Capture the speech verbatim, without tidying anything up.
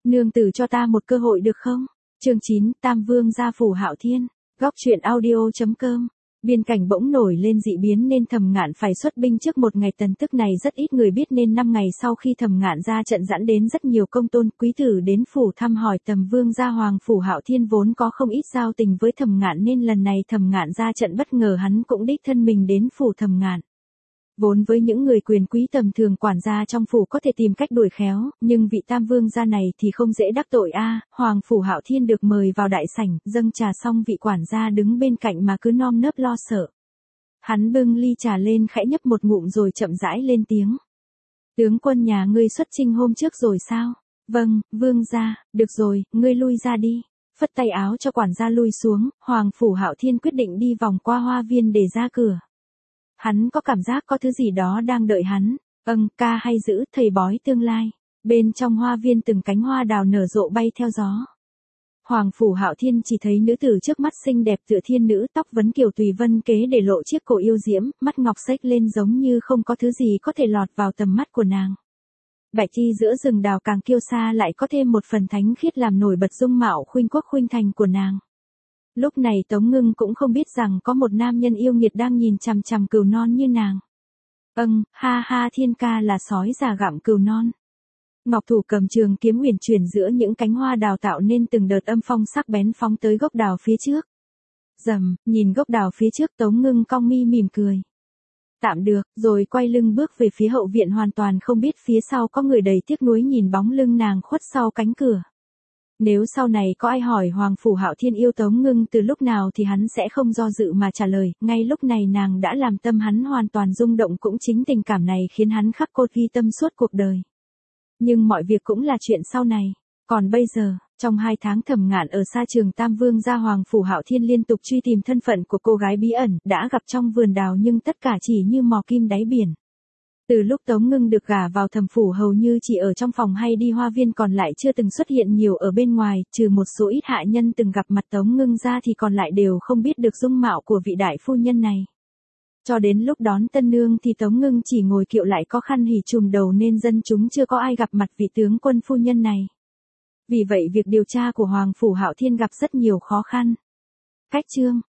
Nương tử cho ta một cơ hội được không? Chương chín, Tam Vương gia Phủ Hạo Thiên. Góc truyện audio chấm com. Biên cảnh bỗng nổi lên dị biến nên Thẩm Ngạn phải xuất binh trước một ngày, tần tức này rất ít người biết, nên năm ngày sau khi Thẩm Ngạn ra trận dẫn đến rất nhiều công tôn quý tử đến phủ thăm hỏi Tầm Vương gia. Hoàng phủ Hạo Thiên vốn có không ít giao tình với Thẩm Ngạn nên lần này Thẩm Ngạn ra trận bất ngờ hắn cũng đích thân mình đến phủ Thẩm Ngạn. Vốn với những người quyền quý tầm thường, quản gia trong phủ có thể tìm cách đuổi khéo, nhưng vị Tam Vương gia này thì không dễ đắc tội a. À, Hoàng phủ Hạo Thiên được mời vào đại sảnh, dâng trà xong vị quản gia đứng bên cạnh mà cứ nom nớp lo sợ. Hắn bưng ly trà lên khẽ nhấp một ngụm rồi chậm rãi lên tiếng. Tướng quân nhà ngươi xuất chinh hôm trước rồi sao? Vâng, vương gia. Được rồi, ngươi lui ra đi. Phất tay áo cho quản gia lui xuống, Hoàng phủ Hạo Thiên quyết định đi vòng qua hoa viên để ra cửa. Hắn có cảm giác có thứ gì đó đang đợi hắn. Âng, ca hay giữ, thầy bói tương lai. Bên trong hoa viên từng cánh hoa đào nở rộ bay theo gió. Hoàng phủ Hạo Thiên chỉ thấy nữ tử trước mắt xinh đẹp tựa thiên nữ, tóc vấn kiều tùy vân kế để lộ chiếc cổ yêu diễm, mắt ngọc xếch lên giống như không có thứ gì có thể lọt vào tầm mắt của nàng. Bạch chi giữa rừng đào càng kiêu sa lại có thêm một phần thánh khiết làm nổi bật dung mạo khuynh quốc khuynh thành của nàng. Lúc này Tống Ngưng cũng không biết rằng có một nam nhân yêu nghiệt đang nhìn chằm chằm cừu non như nàng. Âng, ha ha, Thiên ca là sói già gặm cừu non. Ngọc thủ cầm trường kiếm huyền chuyển giữa những cánh hoa đào tạo nên từng đợt âm phong sắc bén phóng tới gốc đào phía trước. Rầm, nhìn gốc đào phía trước, Tống Ngưng cong mi mỉm cười. Tạm được, rồi quay lưng bước về phía hậu viện, hoàn toàn không biết phía sau có người đầy tiếc nuối nhìn bóng lưng nàng khuất sau cánh cửa. Nếu sau này có ai hỏi Hoàng phủ Hạo Thiên yêu Tống Ngưng từ lúc nào thì hắn sẽ không do dự mà trả lời, ngay lúc này nàng đã làm tâm hắn hoàn toàn rung động, cũng chính tình cảm này khiến hắn khắc cốt ghi tâm suốt cuộc đời. Nhưng mọi việc cũng là chuyện sau này. Còn bây giờ, trong hai tháng Thẩm Ngạn ở xa trường Tam Vương gia, Hoàng phủ Hạo Thiên liên tục truy tìm thân phận của cô gái bí ẩn, đã gặp trong vườn đào nhưng tất cả chỉ như mò kim đáy biển. Từ lúc Tống Ngưng được gả vào Thẩm phủ hầu như chỉ ở trong phòng hay đi hoa viên, còn lại chưa từng xuất hiện nhiều ở bên ngoài, trừ một số ít hạ nhân từng gặp mặt Tống Ngưng ra thì còn lại đều không biết được dung mạo của vị đại phu nhân này. Cho đến lúc đón tân nương thì Tống Ngưng chỉ ngồi kiệu lại có khăn hỉ trùm đầu nên dân chúng chưa có ai gặp mặt vị tướng quân phu nhân này. Vì vậy việc điều tra của Hoàng phủ Hạo Thiên gặp rất nhiều khó khăn. Cách chương